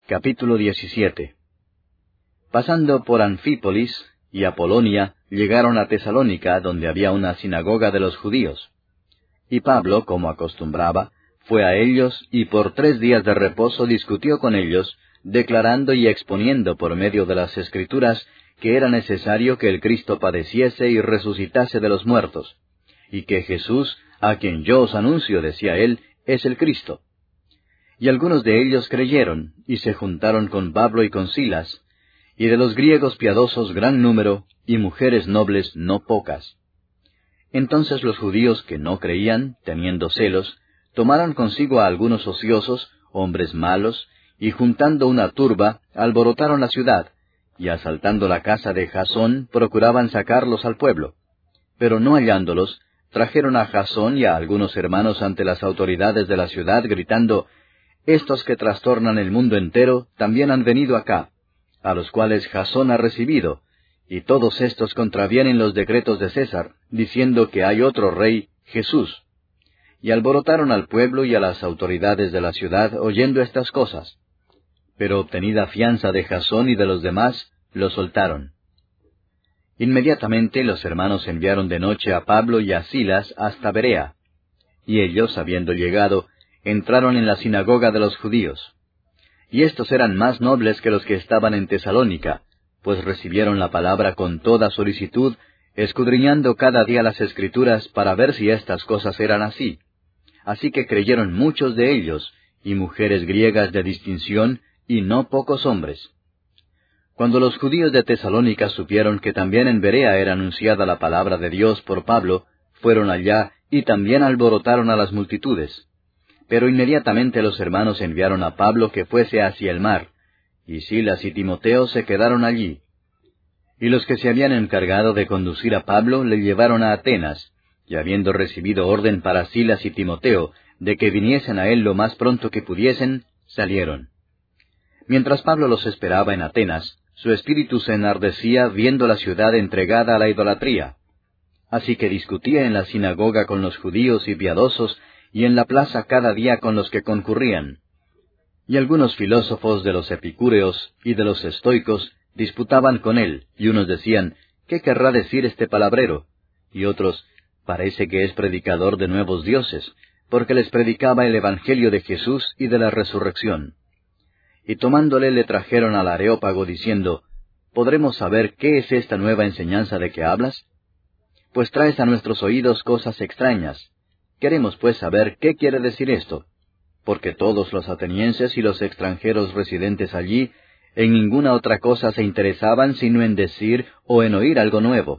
Capítulo 17. Pasando por Anfípolis y Apolonia, llegaron a Tesalónica, donde había una sinagoga de los judíos. Y Pablo, como acostumbraba, fue a ellos y por 3 días de reposo discutió con ellos, declarando y exponiendo por medio de las Escrituras que era necesario que el Cristo padeciese y resucitase de los muertos, y que Jesús, a quien yo os anuncio, decía él, es el Cristo. Y algunos de ellos creyeron, y se juntaron con Pablo y con Silas, y de los griegos piadosos gran número, y mujeres nobles no pocas. Entonces los judíos que no creían, teniendo celos, tomaron consigo a algunos ociosos, hombres malos, y juntando una turba, alborotaron la ciudad, y asaltando la casa de Jasón, procuraban sacarlos al pueblo. Pero no hallándolos, trajeron a Jasón y a algunos hermanos ante las autoridades de la ciudad, gritando, «Estos que trastornan el mundo entero también han venido acá, a los cuales Jasón ha recibido, y todos estos contravienen los decretos de César, diciendo que hay otro rey, Jesús». Y alborotaron al pueblo y a las autoridades de la ciudad oyendo estas cosas. Pero obtenida fianza de Jasón y de los demás, lo soltaron. Inmediatamente los hermanos enviaron de noche a Pablo y a Silas hasta Berea. Y ellos, habiendo llegado, entraron en la sinagoga de los judíos. Y estos eran más nobles que los que estaban en Tesalónica, pues recibieron la palabra con toda solicitud, escudriñando cada día las Escrituras para ver si estas cosas eran así. Así que creyeron muchos de ellos, y mujeres griegas de distinción, y no pocos hombres. Cuando los judíos de Tesalónica supieron que también en Berea era anunciada la palabra de Dios por Pablo, fueron allá y también alborotaron a las multitudes. Pero inmediatamente los hermanos enviaron a Pablo que fuese hacia el mar, y Silas y Timoteo se quedaron allí. Y los que se habían encargado de conducir a Pablo le llevaron a Atenas, y habiendo recibido orden para Silas y Timoteo de que viniesen a él lo más pronto que pudiesen, salieron. Mientras Pablo los esperaba en Atenas, su espíritu se enardecía viendo la ciudad entregada a la idolatría. Así que discutía en la sinagoga con los judíos y piadosos, y en la plaza cada día con los que concurrían. Y algunos filósofos de los epicúreos y de los estoicos disputaban con él, y unos decían, «¿Qué querrá decir este palabrero?», y otros, «Parece que es predicador de nuevos dioses», porque les predicaba el evangelio de Jesús y de la resurrección. Y tomándole le trajeron al Areópago diciendo, «¿Podremos saber qué es esta nueva enseñanza de que hablas? Pues traes a nuestros oídos cosas extrañas. Queremos pues saber qué quiere decir esto, porque todos los atenienses y los extranjeros residentes allí en ninguna otra cosa se interesaban sino en decir o en oír algo nuevo».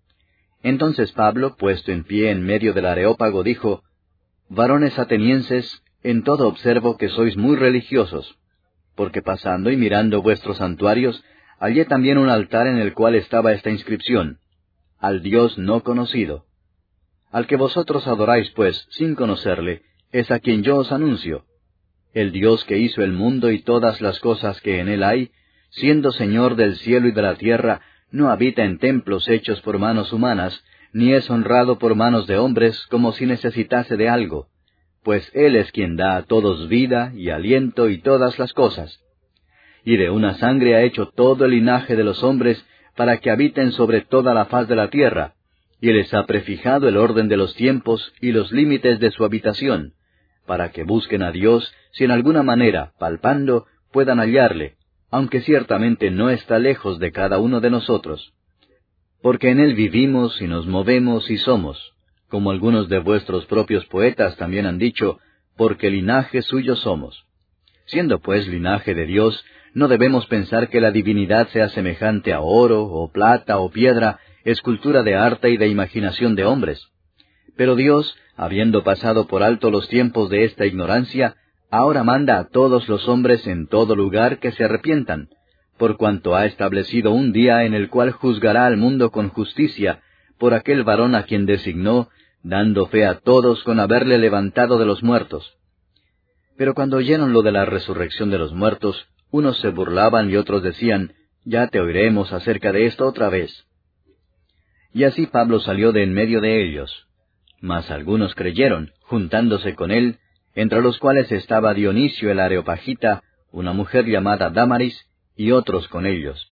Entonces Pablo, puesto en pie en medio del Areópago, dijo, «Varones atenienses, en todo observo que sois muy religiosos, porque pasando y mirando vuestros santuarios, hallé también un altar en el cual estaba esta inscripción, al Dios no conocido. Al que vosotros adoráis, pues, sin conocerle, es a quien yo os anuncio. El Dios que hizo el mundo y todas las cosas que en él hay, siendo Señor del cielo y de la tierra, no habita en templos hechos por manos humanas, ni es honrado por manos de hombres como si necesitase de algo, pues Él es quien da a todos vida y aliento y todas las cosas. Y de una sangre ha hecho todo el linaje de los hombres para que habiten sobre toda la faz de la tierra, y les ha prefijado el orden de los tiempos y los límites de su habitación, para que busquen a Dios si en alguna manera, palpando, puedan hallarle, aunque ciertamente no está lejos de cada uno de nosotros. Porque en Él vivimos y nos movemos y somos, como algunos de vuestros propios poetas también han dicho, porque linaje suyo somos. Siendo pues linaje de Dios, no debemos pensar que la divinidad sea semejante a oro, o plata, o piedra, escultura de arte y de imaginación de hombres. Pero Dios, habiendo pasado por alto los tiempos de esta ignorancia, ahora manda a todos los hombres en todo lugar que se arrepientan, por cuanto ha establecido un día en el cual juzgará al mundo con justicia, por aquel varón a quien designó, dando fe a todos con haberle levantado de los muertos. Pero cuando oyeron lo de la resurrección de los muertos, unos se burlaban y otros decían, «Ya te oiremos acerca de esto otra vez». Y así Pablo salió de en medio de ellos. Mas algunos creyeron, juntándose con él, entre los cuales estaba Dionisio el Areopagita, una mujer llamada Dámaris, y otros con ellos.